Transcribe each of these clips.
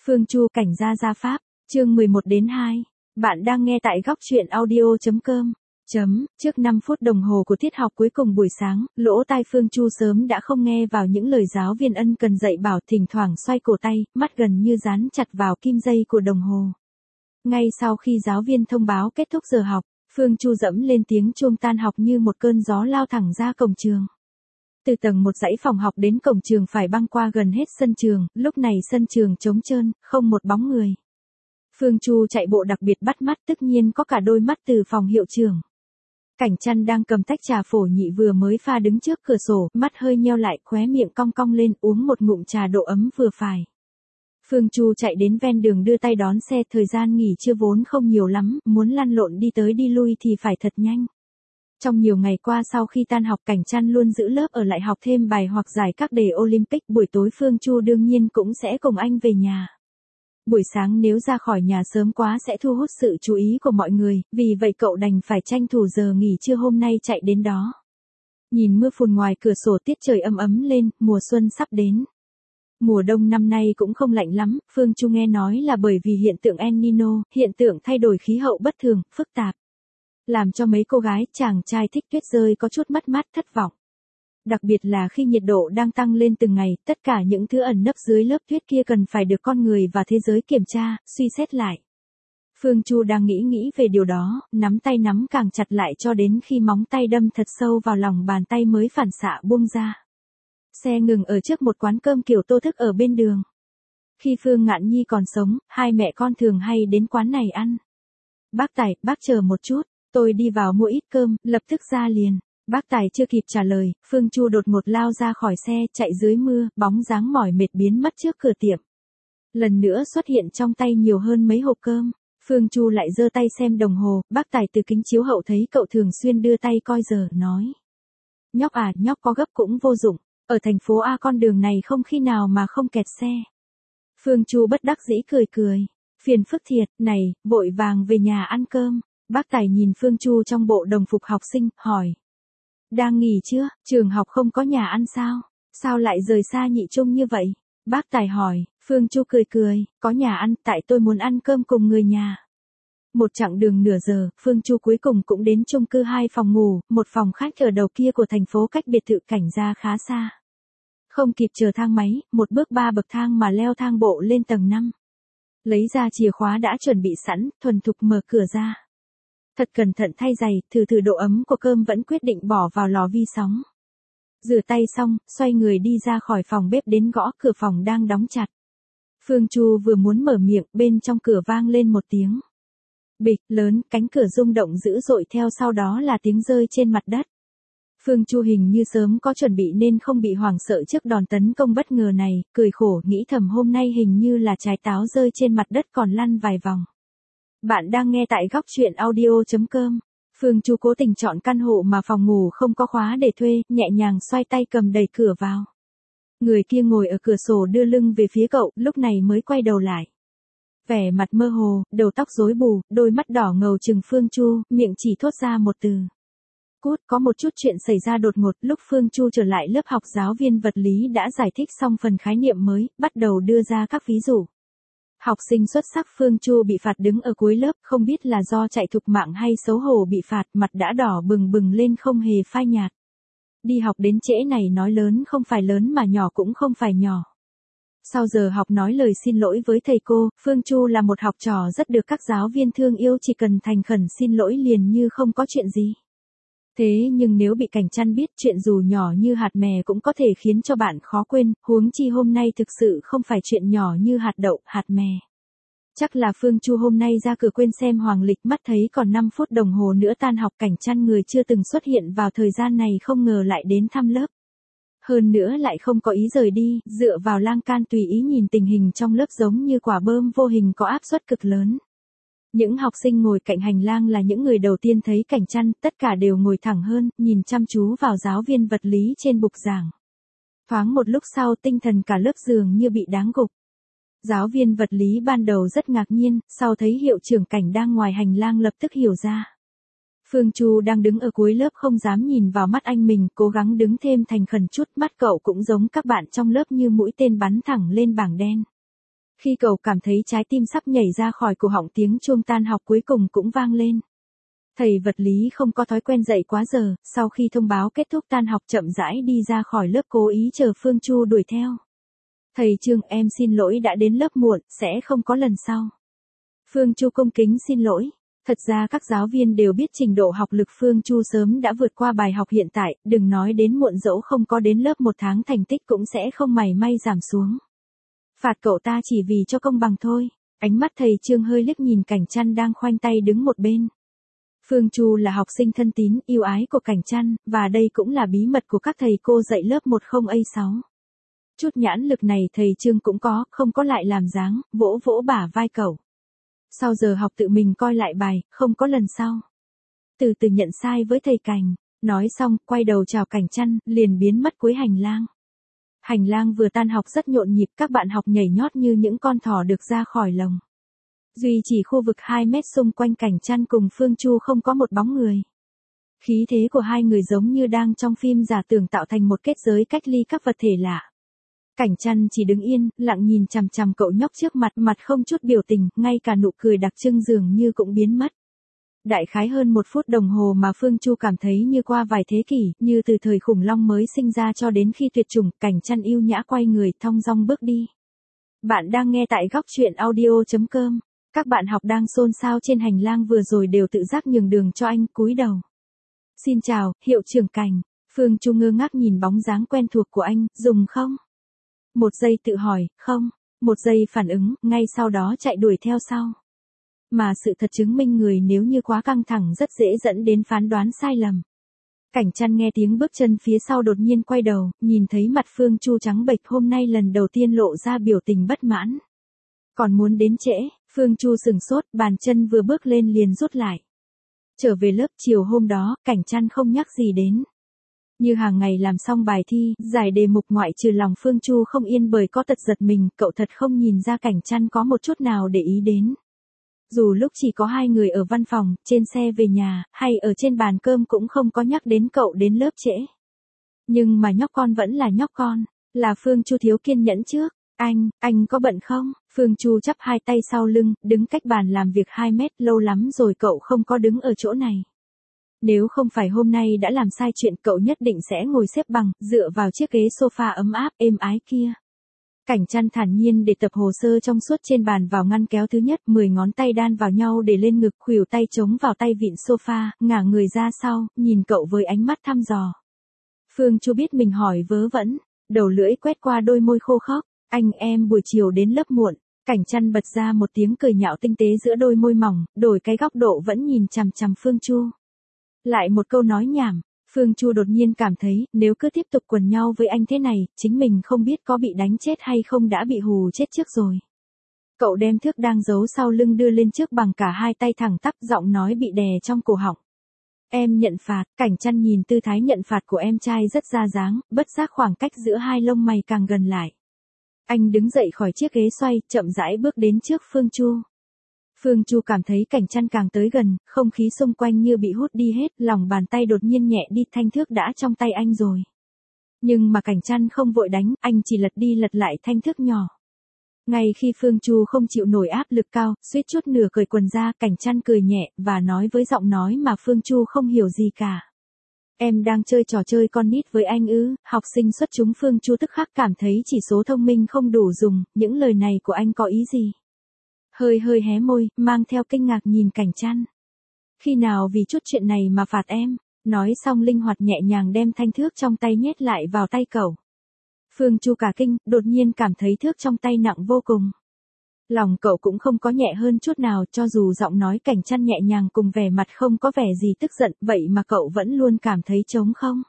Phương Chu cảnh gia pháp, chương 11-2. Bạn đang nghe tại góc truyện audio.com. Trước 5 phút đồng hồ của tiết học cuối cùng buổi sáng, lỗ tai Phương Chu sớm đã không nghe vào những lời giáo viên ân cần dạy bảo, thỉnh thoảng xoay cổ tay, mắt gần như dán chặt vào kim dây của đồng hồ. Ngay sau khi giáo viên thông báo kết thúc giờ học, Phương Chu dẫm lên tiếng chuông tan học như một cơn gió lao thẳng ra cổng trường. Từ tầng một dãy phòng học đến cổng trường phải băng qua gần hết sân trường, lúc này sân trường trống trơn, không một bóng người. Phương Chu chạy bộ đặc biệt bắt mắt, tất nhiên có cả đôi mắt từ phòng hiệu trưởng. Cảnh Trăn đang cầm tách trà phổ nhị vừa mới pha đứng trước cửa sổ, mắt hơi nheo lại, khóe miệng cong cong lên, uống một ngụm trà độ ấm vừa phải. Phương Chu chạy đến ven đường đưa tay đón xe, thời gian nghỉ trưa vốn không nhiều lắm, muốn lăn lộn đi tới đi lui thì phải thật nhanh. Trong nhiều ngày qua sau khi tan học, Cảnh Trăn luôn giữ lớp ở lại học thêm bài hoặc giải các đề Olympic, buổi tối Phương Chu đương nhiên cũng sẽ cùng anh về nhà. Buổi sáng nếu ra khỏi nhà sớm quá sẽ thu hút sự chú ý của mọi người, vì vậy cậu đành phải tranh thủ giờ nghỉ trưa hôm nay chạy đến đó. Nhìn mưa phùn ngoài cửa sổ, tiết trời ấm ấm lên, mùa xuân sắp đến. Mùa đông năm nay cũng không lạnh lắm, Phương Chu nghe nói là bởi vì hiện tượng El Nino, hiện tượng thay đổi khí hậu bất thường, phức tạp. Làm cho mấy cô gái, chàng trai thích tuyết rơi có chút mất mát, thất vọng. Đặc biệt là khi nhiệt độ đang tăng lên từng ngày, tất cả những thứ ẩn nấp dưới lớp tuyết kia cần phải được con người và thế giới kiểm tra, suy xét lại. Phương Chu đang nghĩ về điều đó, nắm tay nắm càng chặt lại cho đến khi móng tay đâm thật sâu vào lòng bàn tay mới phản xạ buông ra. Xe ngừng ở trước một quán cơm kiểu Tô Thức ở bên đường. Khi Phương Ngạn Nhi còn sống, hai mẹ con thường hay đến quán này ăn. Bác Tài, bác chờ một chút, tôi đi vào mua ít cơm, lập tức ra liền. Bác Tài chưa kịp trả lời, Phương Chu đột ngột lao ra khỏi xe, chạy dưới mưa, bóng dáng mỏi mệt biến mất trước cửa tiệm. Lần nữa xuất hiện trong tay nhiều hơn mấy hộp cơm. Phương Chu lại giơ tay xem đồng hồ, bác Tài từ kính chiếu hậu thấy cậu thường xuyên đưa tay coi giờ, nói. Nhóc à, nhóc có gấp cũng vô dụng, ở thành phố A con đường này không khi nào mà không kẹt xe. Phương Chu bất đắc dĩ cười. Phiền phức thiệt, này, vội vàng về nhà ăn cơm. Bác Tài nhìn Phương Chu trong bộ đồng phục học sinh, hỏi. Đang nghỉ chưa, trường học không có nhà ăn sao? Sao lại rời xa Nhị Trung như vậy? Bác Tài hỏi, Phương Chu cười, có nhà ăn, tại tôi muốn ăn cơm cùng người nhà. Một chặng đường nửa giờ, Phương Chu cuối cùng cũng đến chung cư 2 phòng ngủ, một phòng khách ở đầu kia của thành phố cách biệt thự Cảnh gia khá xa. Không kịp chờ thang máy, một bước 3 bậc thang mà leo thang bộ lên tầng 5. Lấy ra chìa khóa đã chuẩn bị sẵn, thuần thục mở cửa ra. Thật cẩn thận thay giày, thử độ ấm của cơm vẫn quyết định bỏ vào lò vi sóng. Rửa tay xong, xoay người đi ra khỏi phòng bếp đến gõ cửa phòng đang đóng chặt. Phương Chu vừa muốn mở miệng, bên trong cửa vang lên một tiếng. Bịch lớn, cánh cửa rung động dữ dội, theo sau đó là tiếng rơi trên mặt đất. Phương Chu hình như sớm có chuẩn bị nên không bị hoảng sợ trước đòn tấn công bất ngờ này, cười khổ nghĩ thầm hôm nay hình như là trái táo rơi trên mặt đất còn lăn vài vòng. Bạn đang nghe tại góc truyện audio.com. Phương Chu cố tình chọn căn hộ mà phòng ngủ không có khóa để thuê, nhẹ nhàng xoay tay cầm đẩy cửa vào. Người kia ngồi ở cửa sổ đưa lưng về phía cậu, lúc này mới quay đầu lại. Vẻ mặt mơ hồ, đầu tóc rối bù, đôi mắt đỏ ngầu trừng Phương Chu, miệng chỉ thốt ra một từ. Cút, có một chút chuyện xảy ra đột ngột, lúc Phương Chu trở lại lớp học giáo viên vật lý đã giải thích xong phần khái niệm mới, bắt đầu đưa ra các ví dụ. Học sinh xuất sắc Phương Chu bị phạt đứng ở cuối lớp, không biết là do chạy thục mạng hay xấu hổ bị phạt, mặt đã đỏ bừng lên không hề phai nhạt. Đi học đến trễ này nói lớn không phải lớn mà nhỏ cũng không phải nhỏ. Sau giờ học nói lời xin lỗi với thầy cô, Phương Chu là một học trò rất được các giáo viên thương yêu, chỉ cần thành khẩn xin lỗi liền như không có chuyện gì. Thế nhưng nếu bị Cảnh Trăn biết, chuyện dù nhỏ như hạt mè cũng có thể khiến cho bạn khó quên, huống chi hôm nay thực sự không phải chuyện nhỏ như hạt đậu, hạt mè. Chắc là Phương Chu hôm nay ra cửa quên xem hoàng lịch, mắt thấy còn 5 phút đồng hồ nữa tan học. Cảnh Trăn người chưa từng xuất hiện vào thời gian này không ngờ lại đến thăm lớp. Hơn nữa lại không có ý rời đi, dựa vào lan can tùy ý nhìn tình hình trong lớp giống như quả bơm vô hình có áp suất cực lớn. Những học sinh ngồi cạnh hành lang là những người đầu tiên thấy Cảnh Trăn, tất cả đều ngồi thẳng hơn, nhìn chăm chú vào giáo viên vật lý trên bục giảng. Thoáng một lúc sau tinh thần cả lớp dường như bị đáng gục. Giáo viên vật lý ban đầu rất ngạc nhiên, sau thấy hiệu trưởng Cảnh đang ngoài hành lang lập tức hiểu ra. Phương Chu đang đứng ở cuối lớp không dám nhìn vào mắt anh mình, cố gắng đứng thêm thành khẩn chút, mắt cậu cũng giống các bạn trong lớp như mũi tên bắn thẳng lên bảng đen. Khi cậu cảm thấy trái tim sắp nhảy ra khỏi cổ họng, tiếng chuông tan học cuối cùng cũng vang lên. Thầy vật lý không có thói quen dậy quá giờ, sau khi thông báo kết thúc tan học chậm rãi đi ra khỏi lớp, cố ý chờ Phương Chu đuổi theo. Thầy Trương, em xin lỗi đã đến lớp muộn, sẽ không có lần sau. Phương Chu cung kính xin lỗi. Thật ra các giáo viên đều biết trình độ học lực Phương Chu sớm đã vượt qua bài học hiện tại, đừng nói đến muộn, dẫu không có đến lớp một tháng thành tích cũng sẽ không mảy may giảm xuống. Phạt cậu ta chỉ vì cho công bằng thôi. Ánh mắt thầy Trương hơi liếc nhìn Cảnh Trăn đang khoanh tay đứng một bên. Phương Chu là học sinh thân tín, yêu ái của Cảnh Trăn, và đây cũng là bí mật của các thầy cô dạy lớp 10A6. Chút nhãn lực này thầy Trương cũng có, không có lại làm dáng, vỗ vỗ bả vai cậu. Sau giờ học tự mình coi lại bài, không có lần sau. Từ từ nhận sai với thầy Cảnh. Nói xong, quay đầu chào Cảnh Trăn, liền biến mất cuối hành lang. Hành lang vừa tan học rất nhộn nhịp, các bạn học nhảy nhót như những con thỏ được ra khỏi lồng. Duy chỉ khu vực 2 mét xung quanh Cảnh Trăn cùng Phương Chu không có một bóng người. Khí thế của hai người giống như đang trong phim giả tưởng, tạo thành một kết giới cách ly các vật thể lạ. Cảnh Trăn chỉ đứng yên, lặng nhìn chằm chằm cậu nhóc trước mặt, mặt không chút biểu tình, ngay cả nụ cười đặc trưng dường như cũng biến mất. Đại khái hơn 1 phút đồng hồ mà Phương Chu cảm thấy như qua vài thế kỷ, như từ thời khủng long mới sinh ra cho đến khi tuyệt chủng. Cảnh Trăn yêu nhã quay người, thong dong bước đi. Bạn đang nghe tại góc truyện audio.com. Các bạn học đang xôn xao trên hành lang vừa rồi đều tự giác nhường đường cho anh, cúi đầu. Xin chào, hiệu trưởng Cảnh. Phương Chu ngơ ngác nhìn bóng dáng quen thuộc của anh, dùng không? 1 giây tự hỏi, không. 1 giây phản ứng, ngay sau đó chạy đuổi theo sau. Mà sự thật chứng minh người nếu như quá căng thẳng rất dễ dẫn đến phán đoán sai lầm. Cảnh Trăn nghe tiếng bước chân phía sau đột nhiên quay đầu, nhìn thấy mặt Phương Chu trắng bệch, hôm nay lần đầu tiên lộ ra biểu tình bất mãn. Còn muốn đến trễ, Phương Chu sừng sốt, bàn chân vừa bước lên liền rút lại. Trở về lớp chiều hôm đó, Cảnh Trăn không nhắc gì đến. Như hàng ngày làm xong bài thi, giải đề mục ngoại trừ lòng Phương Chu không yên bởi có tật giật mình, cậu thật không nhìn ra Cảnh Trăn có một chút nào để ý đến. Dù lúc chỉ có 2 người ở văn phòng, trên xe về nhà, hay ở trên bàn cơm cũng không có nhắc đến cậu đến lớp trễ. Nhưng mà nhóc con vẫn là nhóc con, là Phương Chu thiếu kiên nhẫn trước. Anh có bận không? Phương Chu chắp 2 tay sau lưng, đứng cách bàn làm việc 2 mét, lâu lắm rồi cậu không có đứng ở chỗ này. Nếu không phải hôm nay đã làm sai chuyện, cậu nhất định sẽ ngồi xếp bằng, dựa vào chiếc ghế sofa ấm áp, êm ái kia. Cảnh Trăn thản nhiên để tập hồ sơ trong suốt trên bàn vào ngăn kéo thứ nhất, 10 ngón tay đan vào nhau để lên ngực, khuỷu tay chống vào tay vịn sofa, ngả người ra sau, nhìn cậu với ánh mắt thăm dò. Phương Chu biết mình hỏi vớ vẩn, đầu lưỡi quét qua đôi môi khô khốc. Em buổi chiều đến lớp muộn. Cảnh Trăn bật ra một tiếng cười nhạo tinh tế giữa đôi môi mỏng, đổi cái góc độ vẫn nhìn chằm chằm Phương Chu. Lại một câu nói nhảm. Phương Chu đột nhiên cảm thấy, nếu cứ tiếp tục quần nhau với anh thế này, chính mình không biết có bị đánh chết hay không đã bị hù chết trước rồi. Cậu đem thước đang giấu sau lưng đưa lên trước bằng cả 2 tay thẳng tắp, giọng nói bị đè trong cổ họng. Em nhận phạt. Cảnh Trăn nhìn tư thái nhận phạt của em trai rất ra dáng, bất giác khoảng cách giữa hai lông mày càng gần lại. Anh đứng dậy khỏi chiếc ghế xoay, chậm rãi bước đến trước Phương Chu. Phương Chu cảm thấy Cảnh Trăn càng tới gần, không khí xung quanh như bị hút đi hết, lòng bàn tay đột nhiên nhẹ đi, thanh thước đã trong tay anh rồi. Nhưng mà Cảnh Trăn không vội đánh, anh chỉ lật đi lật lại thanh thước nhỏ. Ngay khi Phương Chu không chịu nổi áp lực cao, suýt chút nửa cởi quần ra, Cảnh Trăn cười nhẹ, và nói với giọng nói mà Phương Chu không hiểu gì cả. Em đang chơi trò chơi con nít với anh ư? Học sinh xuất chúng. Phương Chu tức khắc cảm thấy chỉ số thông minh không đủ dùng, những lời này của anh có ý gì? Hơi hé môi, mang theo kinh ngạc nhìn Cảnh Trăn. Khi nào vì chút chuyện này mà phạt em? Nói xong linh hoạt nhẹ nhàng đem thanh thước trong tay nhét lại vào tay cậu. Phương Chu cả kinh, đột nhiên cảm thấy thước trong tay nặng vô cùng. Lòng cậu cũng không có nhẹ hơn chút nào, cho dù giọng nói Cảnh Trăn nhẹ nhàng cùng vẻ mặt không có vẻ gì tức giận, vậy mà cậu vẫn luôn cảm thấy trống không.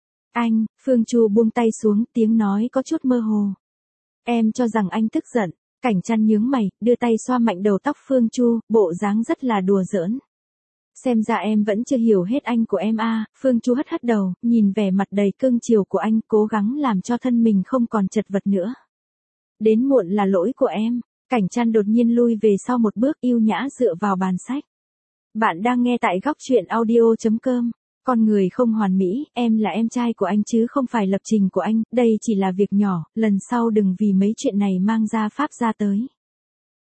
Phương Chu buông tay xuống, tiếng nói có chút mơ hồ. Em cho rằng anh tức giận. Cảnh Trăn nhướng mày, đưa tay xoa mạnh đầu tóc Phương Chu, bộ dáng rất là đùa giỡn. Xem ra em vẫn chưa hiểu hết anh của em à. Phương Chu hất đầu, nhìn vẻ mặt đầy cương chiều của anh, cố gắng làm cho thân mình không còn chật vật nữa. Đến muộn là lỗi của em. Cảnh Trăn đột nhiên lui về sau một bước, yêu nhã dựa vào bàn sách. Bạn đang nghe tại góc truyện audio.com. Con người không hoàn mỹ, em là em trai của anh chứ không phải lập trình của anh, đây chỉ là việc nhỏ, lần sau đừng vì mấy chuyện này mang ra pháp ra tới.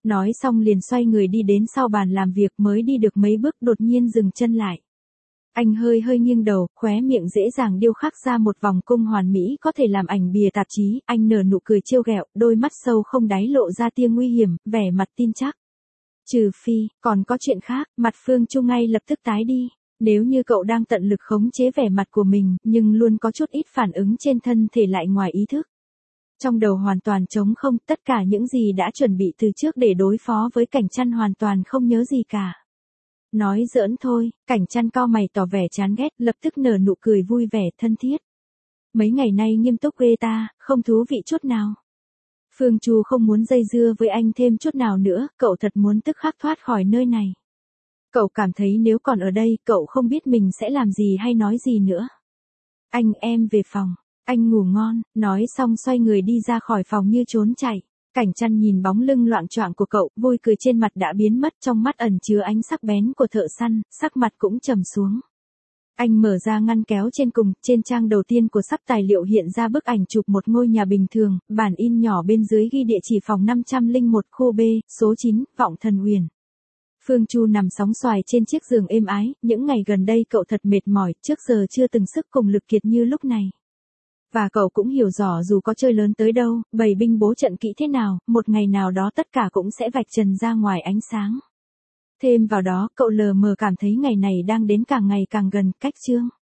Nói xong liền xoay người đi đến sau bàn làm việc, mới đi được mấy bước đột nhiên dừng chân lại. Anh hơi hơi nghiêng đầu, khóe miệng dễ dàng điêu khắc ra một vòng cung hoàn mỹ có thể làm ảnh bìa tạp chí, anh nở nụ cười trêu ghẹo, đôi mắt sâu không đáy lộ ra tia nguy hiểm, vẻ mặt tin chắc. Trừ phi, còn có chuyện khác, mặt Phương Chu ngay lập tức tái đi. Nếu như cậu đang tận lực khống chế vẻ mặt của mình, nhưng luôn có chút ít phản ứng trên thân thể lại ngoài ý thức. Trong đầu hoàn toàn trống không, tất cả những gì đã chuẩn bị từ trước để đối phó với Cảnh Trăn hoàn toàn không nhớ gì cả. Nói giỡn thôi, Cảnh Trăn cau mày tỏ vẻ chán ghét, lập tức nở nụ cười vui vẻ thân thiết. Mấy ngày nay nghiêm túc ghê ta, không thú vị chút nào. Phương Chu không muốn dây dưa với anh thêm chút nào nữa, cậu thật muốn tức khắc thoát khỏi nơi này. Cậu cảm thấy nếu còn ở đây, cậu không biết mình sẽ làm gì hay nói gì nữa. Anh em về phòng, anh ngủ ngon, nói xong xoay người đi ra khỏi phòng như trốn chạy. Cảnh Trăn nhìn bóng lưng loạng choạng của cậu, vui cười trên mặt đã biến mất, trong mắt ẩn chứa ánh sắc bén của thợ săn, sắc mặt cũng trầm xuống. Anh mở ra ngăn kéo trên cùng, trên trang đầu tiên của sắp tài liệu hiện ra bức ảnh chụp một ngôi nhà bình thường, bản in nhỏ bên dưới ghi địa chỉ phòng 501 khu B, số 9, Vọng Thần Uyển. Phương Chu nằm sóng xoài trên chiếc giường êm ái, những ngày gần đây cậu thật mệt mỏi, trước giờ chưa từng sức cùng lực kiệt như lúc này. Và cậu cũng hiểu rõ dù có chơi lớn tới đâu, bày binh bố trận kỹ thế nào, một ngày nào đó tất cả cũng sẽ vạch trần ra ngoài ánh sáng. Thêm vào đó, cậu lờ mờ cảm thấy ngày này đang đến càng ngày càng gần, cách chương